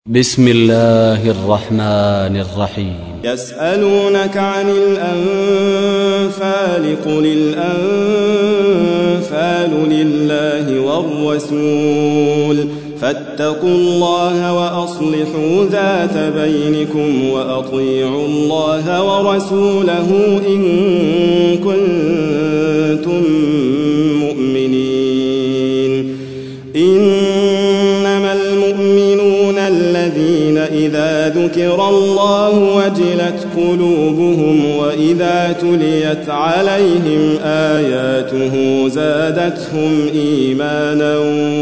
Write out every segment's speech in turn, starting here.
بسم الله الرحمن الرحيم. يسألونك عن الأنفال قل الأنفال لله والرسول فاتقوا الله وأصلحوا ذات بينكم وأطيعوا الله ورسوله إن كنتم مؤمنين. إنما المؤمنون الذين إذا ذكر الله وجلت قلوبهم وإذا تليت عليهم آياته زادتهم إيمانا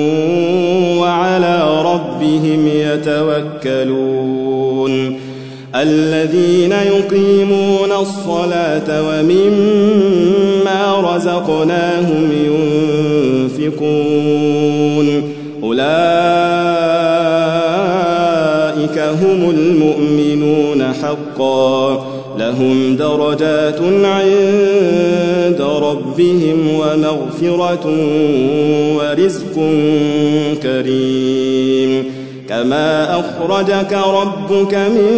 وعلى ربهم يتوكلون. الذين يقيمون الصلاة ومما رزقناهم ينفقون أولئك هم المؤمنون حقا لهم درجات عند ربهم ومغفرة ورزق كريم. كما أخرجك ربك من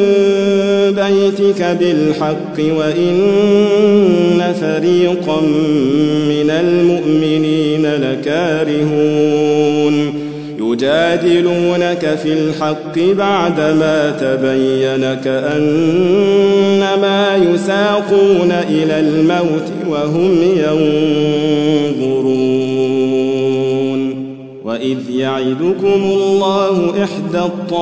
بيتك بالحق وإن فريقا من المؤمنين لكارهون. يجادلونك في الحق بعدما تبين كأنما يساقون إلى الموت وهم ينظرون. وإذ يعدكم الله إحدى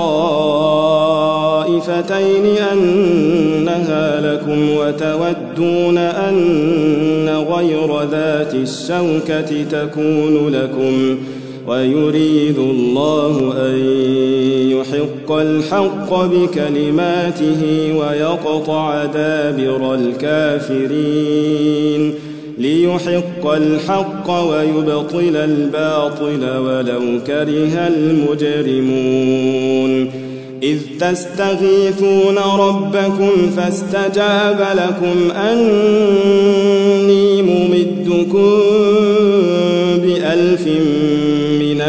الطائفتين أنها لكم وتودون أن غير ذات الشوكة تكون لكم ويريد الله أن يحق الحق بكلماته ويقطع دابر الكافرين ليحق الحق ويبطل الباطل ولو كره المجرمون. إذ تستغيثون ربكم فاستجاب لكم أني ممدكم ب1000 من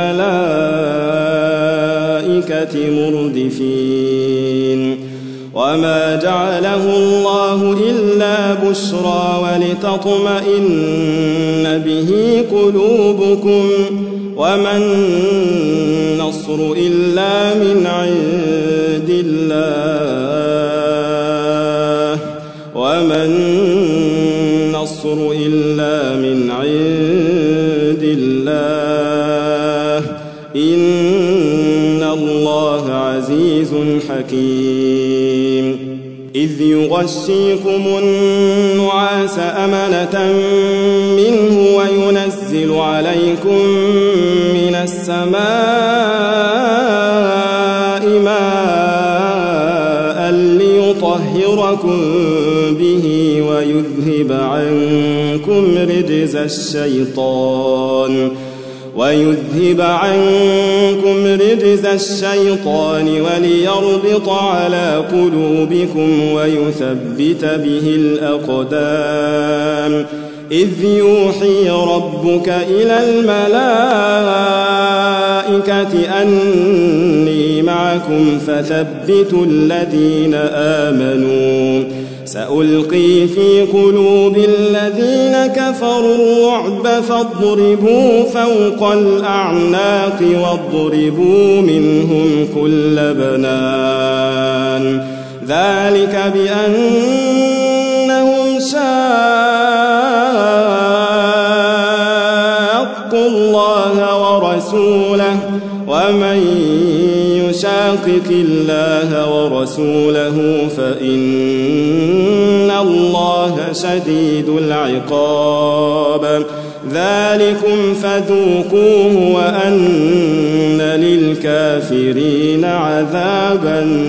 الملائكة مردفين. وما جعله الله إلا بشرى ولتطمئن به قلوبكم وما النصر إلا من عند الله وما النصر إلا من عند الله إن الله عزيز حكيم. إذ يغشيكم النعاس أمنة منه وينزل عليكم من السماء ماء ليطهركم به ويذهب عنكم رجز الشيطان وليربط على قلوبكم ويثبت به الأقدام. إذ يوحي ربك إلى الملائكة أني معكم فثبتوا الذين آمنوا سألقي في قلوب الذين كفروا الرعب فاضربوا فوق الأعناق واضربوا منهم كل بنان. ذلك بأنهم شاقوا الله ورسوله ومن يشاقق الله ورسوله فإن الله شديد العقاب. ذلكم فذوقوه وأن للكافرين عذاب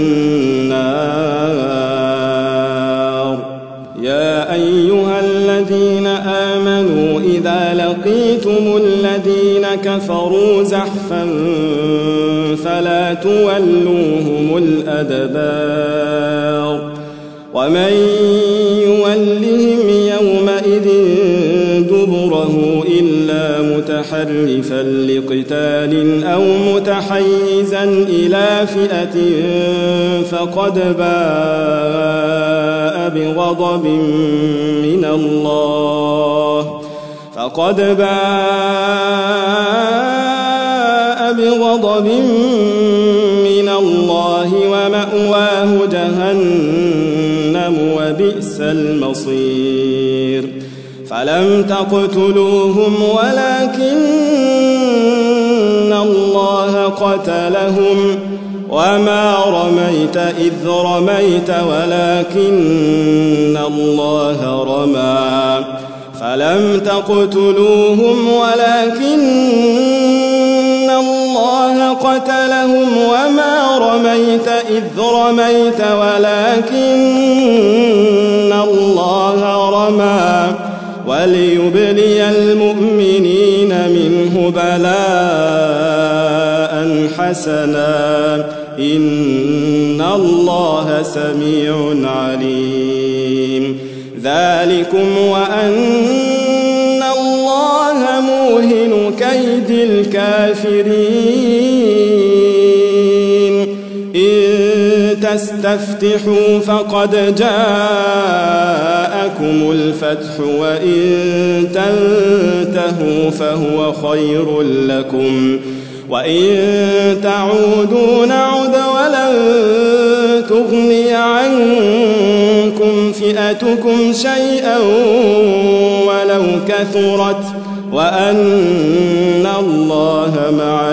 النار. يا أيها الذين آمنوا إذا لقيتم الذين كفروا زحفا فلا تولوهم الأدبار. ومن يولهم يومئذ دبره يضره إلا متحرفا لقتال أو متحيزا إلى فئة فقد باء بغضب من الله ومأواه جهنم وبئس المصير فلم تقتلوهم ولكن الله قتلهم وما رميت إذ رميت ولكن الله رمى فلم تقتلوهم ولكن الله قتلهم وما رميت إذ رميت ولكن الله رمى وليبلي المؤمنين منه بلاء حسنا إن الله سميع عليم ذلكم وأن الله موهن كيد الكافرين إن تستفتحوا فقد جاءكم الفتح وإن تنتهوا فهو خير لكم وإن تعودوا نعد ولن تغني عنكم فئتكم شيئا ولو كثرت وأن الله مع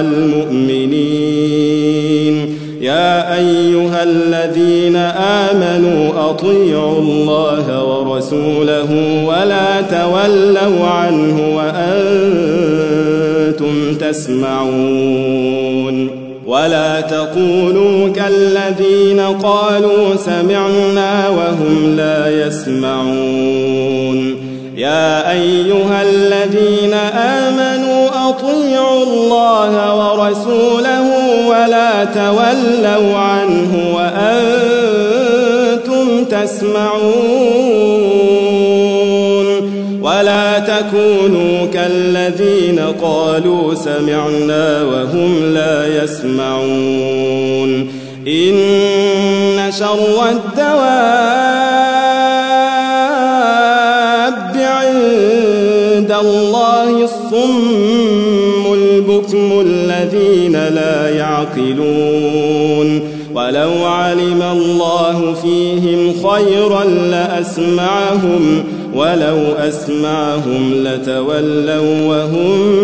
المؤمنين يا أيها الذين آمنوا أطيعوا الله ورسوله ولا تولوا عنه وأنتم تسمعون ولا تقولوا كالذين قالوا سمعنا وهم لا يسمعون يا أيها الذين آمنوا أطيعوا الله ورسوله ولا تولوا عنه وأنتم تسمعون ولا تكونوا كالذين قالوا سمعنا وهم لا يسمعون إن شر الدواب عند الله الصم البكم الذين لا يعقلون ولو علم الله فيهم خيرا لأسمعهم ولو أسمعهم لتولوا وهم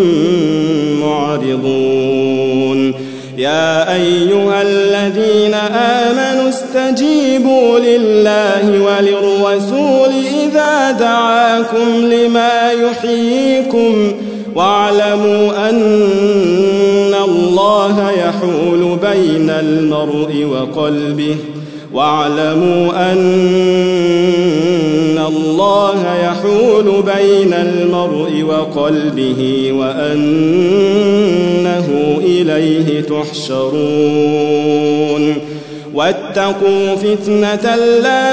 معرضون يا أيها الذين آمنوا استجيبوا لله وللرسول إذا دعاكم لما يحييكم واعلموا أن الله يحول بين المرء وقلبه وأنه إليه تحشرون واتقوا فتنة لا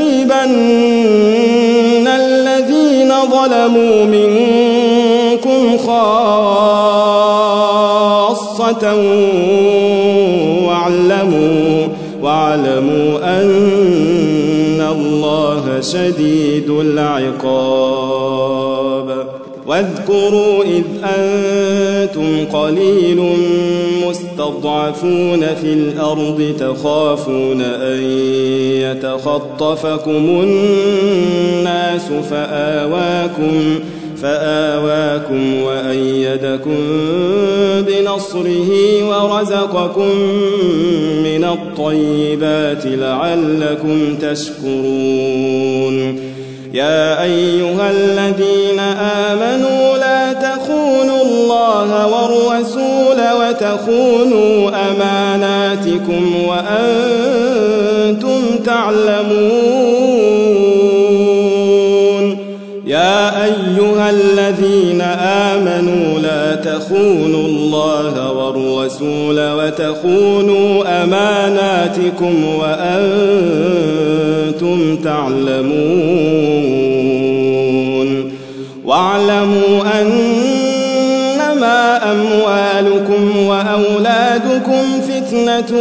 تصيبن الذين ظلموا منكم خاصة واعلموا أن الله شديد العقاب واذكروا إذ أنتم قليل مستضعفون في الأرض تخافون أن يتخطفكم الناس فآواكم وأيدكم بنصره ورزقكم من الطيبات لعلكم تشكرون يا أيها الذين آمنوا لا تخونوا الله والرسول وتخونوا أماناتكم وأنتم تعلمون يا أيها الذين آمنوا لا تخونوا الله والرسول وتخونوا أماناتكم وأنتم تعلمون واعلموا أنما أموالكم وأولادكم فتنة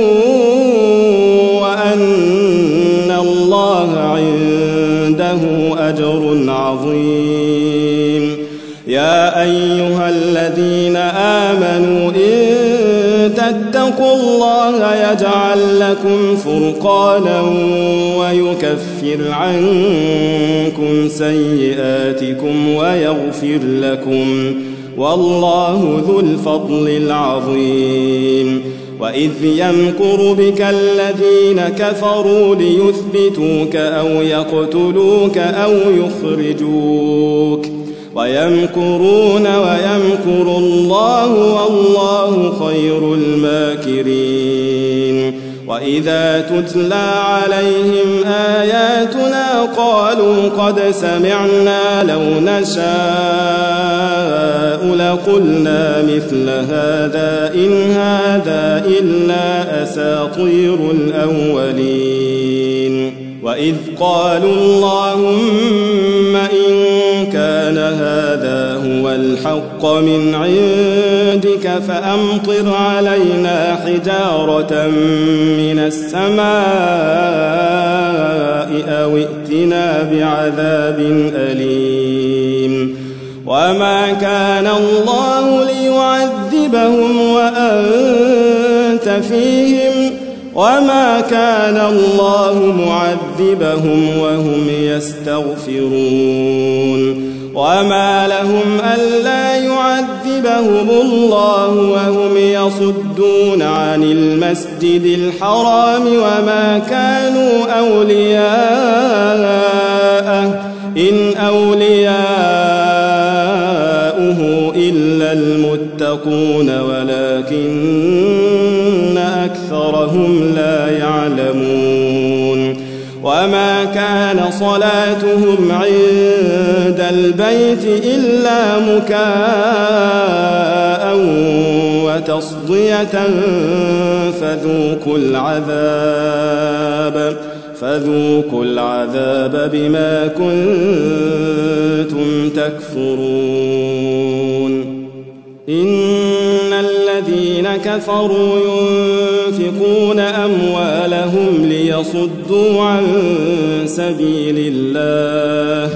وأن الله عنده أجر عظيم. يا أيها الذين آمنوا إن تتقوا الله يجعل لكم فرقانا ويكفر عنكم سيئاتكم ويغفر لكم، والله ذو الفضل العظيم. وإذ يمكر بك الذين كفروا ليثبتوك أو يقتلوك أو يخرجوك، ويمكرون ويمكر الله والله خير الماكرين. وإذا تتلى عليهم آياتنا قالوا قد سمعنا لو نشاء لقلنا مثل هذا إن هذا إلا أساطير الأولين. وإذ قالوا اللهم إن كان هذا هو الحق من عندك فأمطر علينا حجارة من السماء أو ائتنا بعذاب أليم. وما كان الله ليعذبهم وأنت فيهم وما كان الله معذبهم وهم يستغفرون. وما لهم ألا يعذبهم الله وهم يصدون عن المسجد الحرام وما كانوا أولياءه إن أولياؤه إلا المتقون ولكن أكثرهم لا يعلمون. وما كان صلاتهم عند البيت إلا مكاء وتصدية فذوقوا العذاب بما كنتم تكفرون. إن الذين كفروا ينفقون أموالهم ليصدوا عن سبيل الله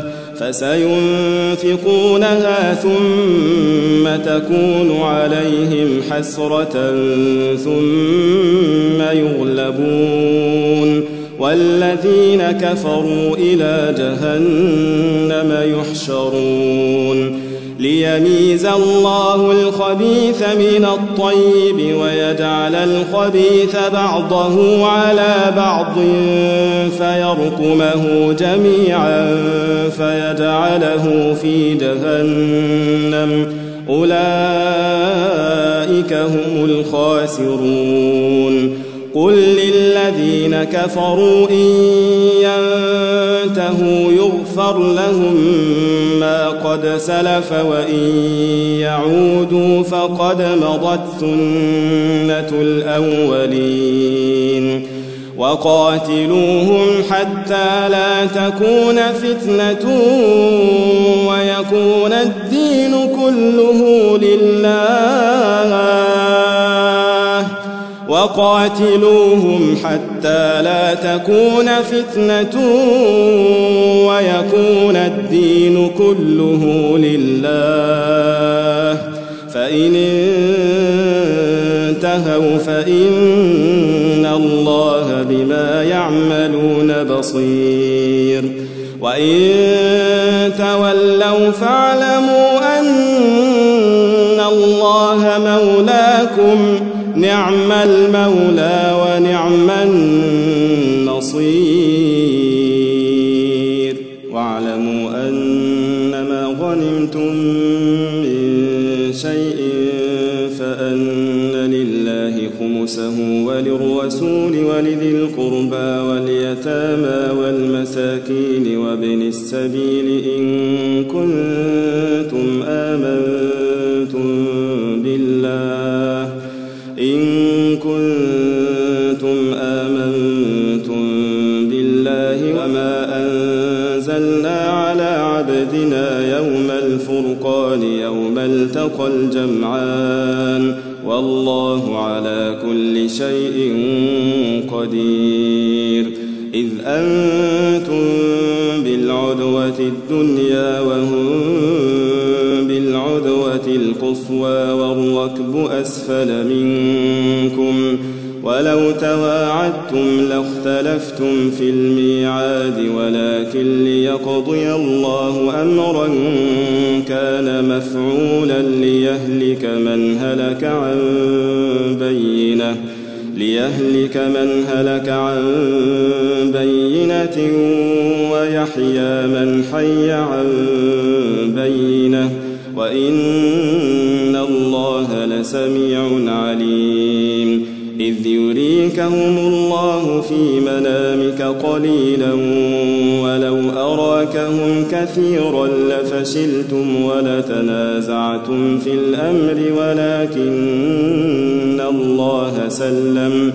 فسينفقونها ثم تكون عليهم حسرة ثم يغلبون والذين كفروا إلى جهنم يحشرون. ليميز الله الخبيث من الطيب ويجعل الخبيث بعضه على بعض فيركمه جميعا فيجعله في جهنم أولئك هم الخاسرون. قل للذين كفروا إن ينتهوا يغفر لهم ما قد سلف وإن يعودوا فقد مضت سنة الأولين. وقاتلوهم حتى لا تكون فتنة ويكون الدين كله لله. وقاتلوهم حتى لا تكون فتنة ويكون الدين كله لله. فإن انتهوا فإن الله بما يعملون بصير. وإن تولوا فاعلموا أن الله مولاكم نعم المولى ونعم النصير. واعلموا أنما غنمتم من شيء فأن لله خمسه وللرسول ولذي القربى واليتامى والمساكين وابن السبيل إن كنتم آمنتم بالله وما أنزلنا على عبدنا يوم الفرقان التقى الجمعان والله على كل شيء قدير. إذ أنتم بالعدوة الدنيا وهم بالعدوة القصوى والركب أسفل منكم ولو تواعدتم لاختلفتم في الميعاد ولكن ليقضي الله أمرا كان مفعولا ليهلك من هلك عن بينة ويحيى من حي عن بينة وإن الله لسميع عليم. إذ يريكهم الله في منامك قليلا ولو أراكهم كثيرا لفشلتم ولتنازعتم في الأمر ولكن الله سلم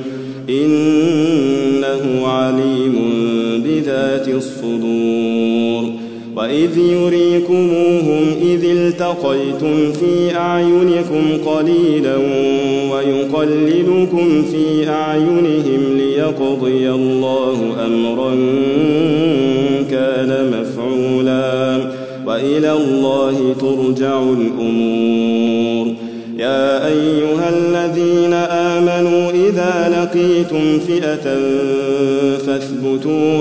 إنه عليم بذات الصدور. وإذ يريكموهم إذ التقيتم في أعينكم قليلا ويقللكم في أعينهم ليقضي الله أمرا كان مفعولا وإلى الله ترجع الأمور. يا أيها الذين آمنوا إذا لقيتم فئة فاثبتوا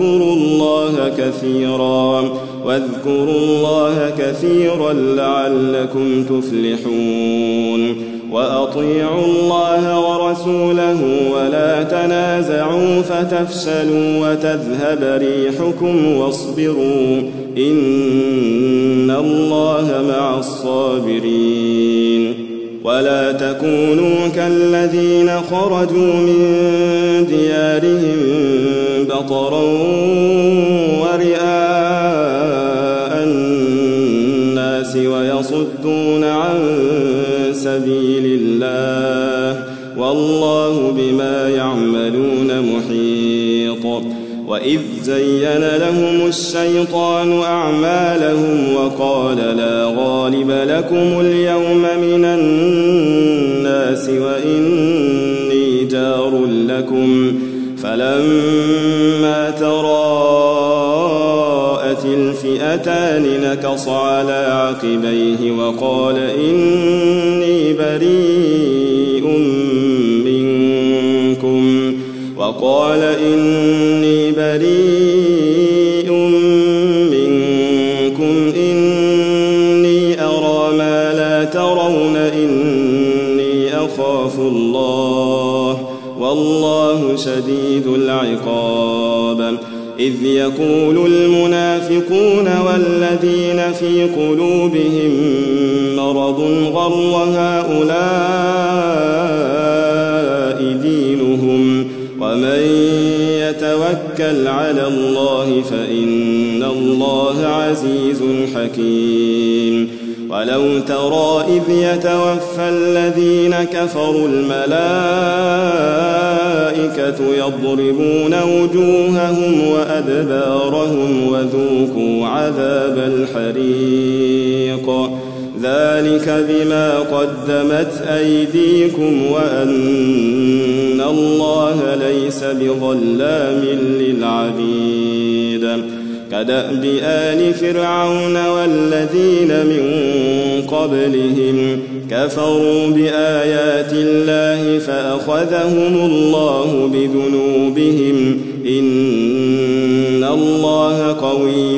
واذكروا الله كثيرا لعلكم تفلحون. وأطيعوا الله ورسوله ولا تنازعوا فتفشلوا وتذهب ريحكم واصبروا إن الله مع الصابرين. ولا تكونوا كالذين خرجوا من ديارهم بطرا ورئاء الناس ويصدون عن سبيل الله والله بما يعملون محيط. وإذ زين لهم الشيطان أعمالهم وقال لا غالب لكم اليوم من الناس وإني جار لكم فلما تراءت الفئتان نكص على عقبيه وقال إني بريء منكم إني أرى ما لا ترون إني أخاف الله والله شديد العقاب. إذ يقول المنافقون والذين في قلوبهم مرض غر هؤلاء دينهم ومن يتوكل على الله فإن الله عزيز حكيم. ولو ترى إذ يتوفى الذين كفروا الملائكة يضربون وجوههم وأدبارهم وذوقوا عذاب الحريق ذلك بما قدمت أيديكم وأن الله ليس بظلام للعبيد. كدأب آل فرعون والذين من قبلهم كفروا بآيات الله فأخذهم الله بذنوبهم إن الله قوي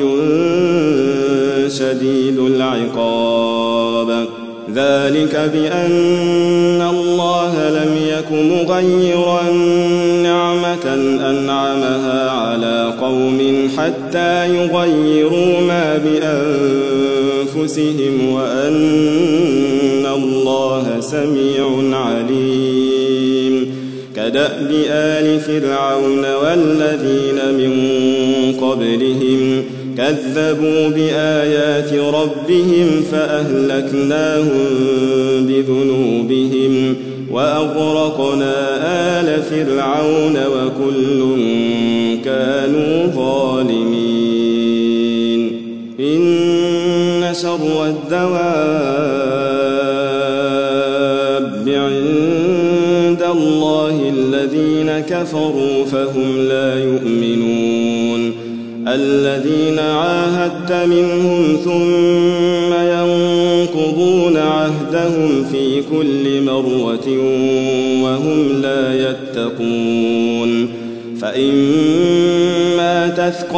شديد العقاب. ذلك بأن الله لم يك مغيرا نعمة أنعمها على قوم حتى يغيروا ما بأنفسهم وأن الله سميع عليم. كدأب آل فرعون والذين من قبلهم كذبوا بآيات ربهم فأهلكناهم بذنوبهم وأغرقنا آل فرعون وكل كانوا ظالمين. إن شر الدواب الذين كفروا فهم لا يؤمنون الذين عاهدت منهم ثم ينقضون عهدهم في كل مرة وهم لا يتقون فإما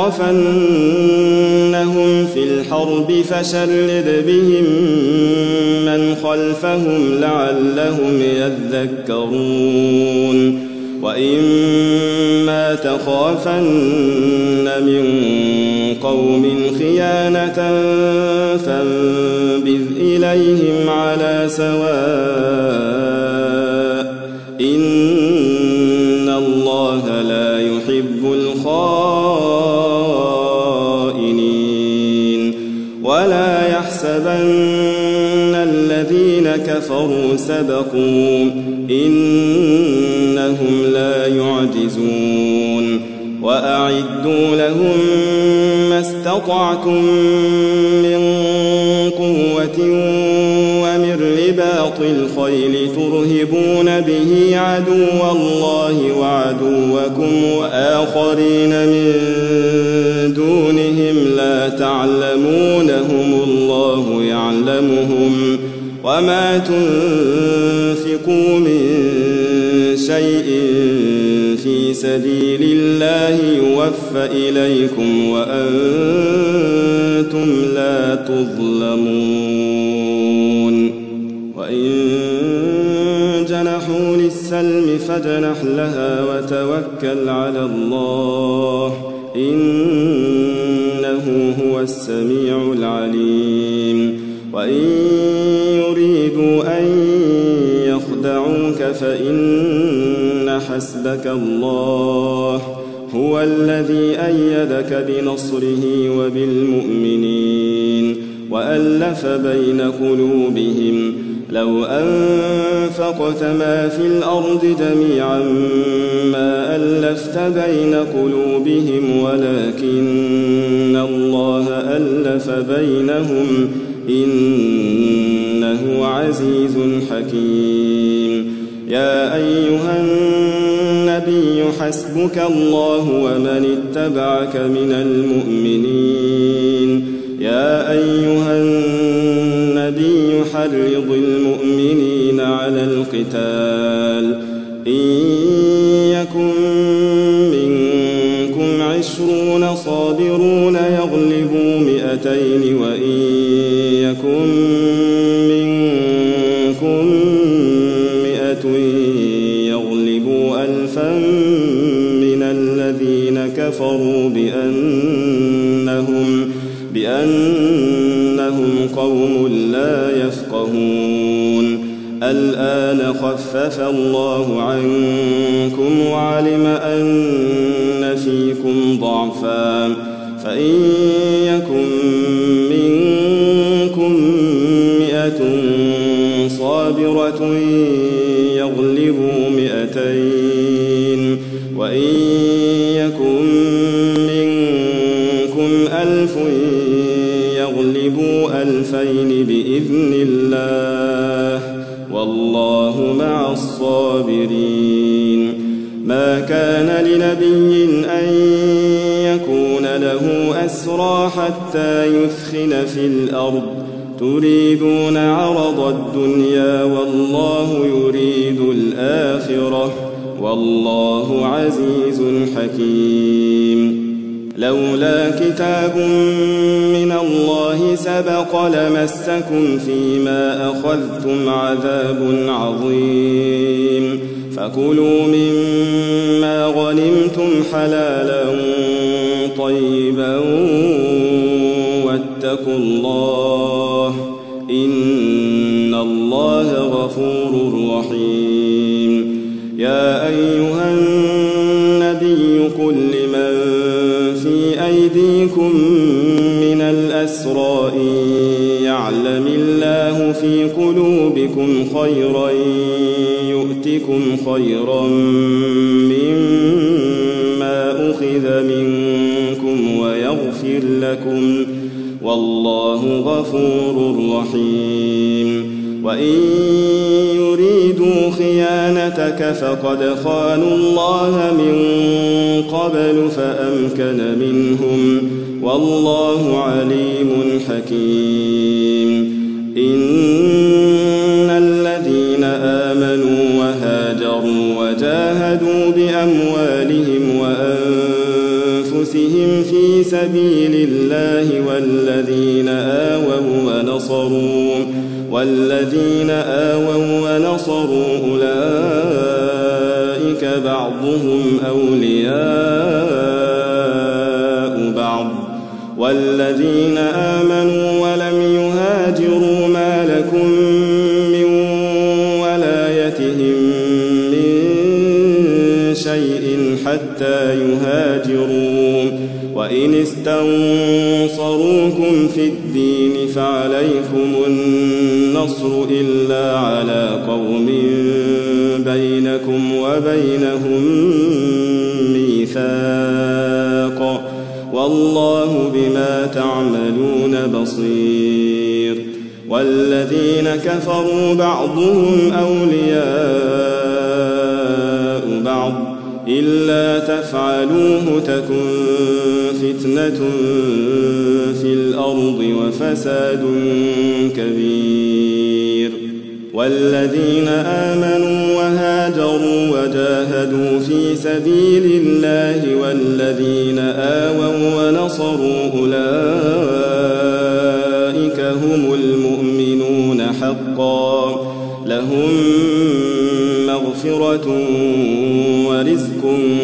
تثقفنهم في الحرب فشرد بهم من خلفهم لعلهم يذكرون وإما تخافن من قوم خيانة فانبذ إليهم على سواء إن الله لا يحب الخائنين ولا يحسبن الذين كفروا سبقوا إنهم لا يعجزون وأعدوا لهم ما استطعتم من قوة ومن رباط الخيل ترهبون به عدو الله وعدوكم وآخرين من دونهم لا تعلمونهم الله يعلمهم وما تنفقوا من شيء في سبيل الله يوفى إليكم وأنتم لا تظلمون وإن جنحوا للسلم فاجنح لها وتوكل على الله إنه هو السميع العليم وإن يريدوا أن يخدعوك فإن حسبك الله هو الذي أيدك بنصره وبالمؤمنين وألف بين قلوبهم لو أنفقت ما في الأرض جميعا ما ألفت بين قلوبهم ولكن الله ألف بينهم إنه عزيز حكيم يا أيها النبي حسبك الله ومن اتبعك من المؤمنين يا أيها النبي حرض المؤمنين على القتال إن يكن منكم 20 صابرون يغلبوا 200 وإن يكن منكم 100 يغلبوا 1000 من الذين كفروا بأنهم قوم لا يفقهون الآن خفف الله عنكم وعلم أن فيكم ضعفا فإن يكن منكم 100 صابرة يغلبوا 200 وإن يكن منكم 1000 يغلبوا 2000 بإذن الله والله مع الصابرين ما كان لنبي أن يكون له أسرى حتى يثخن في الأرض تريدون عرض الدنيا والله يريد الآخرة والله عزيز حكيم لولا كتاب من الله سبق لمسكم فيما أخذتم عذاب عظيم فكلوا مما غنمتم حلالا طيبا واتقوا الله إن الله غفور رحيم يا أيها النبي قل لمن في أيديكم من الأسرى يعلم الله في قلوبكم خيرا يؤتكم خيرا مما أخذ منكم ويغفر لكم والله غفور رحيم وإن يريدوا يريدوا خيانتك فقد خانوا الله من قبل فأمكن منهم والله عليم حكيم إن الذين آمنوا وهاجروا وجاهدوا بأموالهم وأنفسهم في سبيل الله والذين آووا ونصروا أولئك بعضهم أولياء بعض والذين آمنوا ولم يهاجروا ما لكم من ولايتهم من شيء حتى يهاجروا وإن استنصروكم في الدين فعليكم النصر إلا على قوم بينكم وبينهم ميثاق والله بما تعملون بصير والذين كفروا بعضهم أولياء بعض إلا تفعلوه تكن فتنة في الأرض وفساد كبير والذين آمنوا وهاجروا وجاهدوا في سبيل الله والذين آووا ونصروا أولئك هم المؤمنون حقا لهم مغفرة ورزق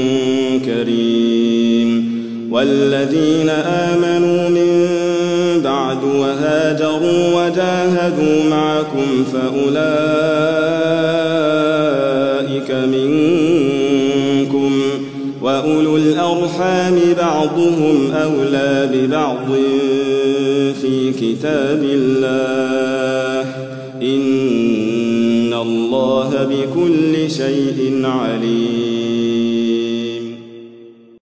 كريم والذين آمنوا من بعد وهاجروا وجاهدوا معكم فأولئك منكم وأولو الأرحام بعضهم أولى ببعض في كتاب الله إن الله بكل شيء عليم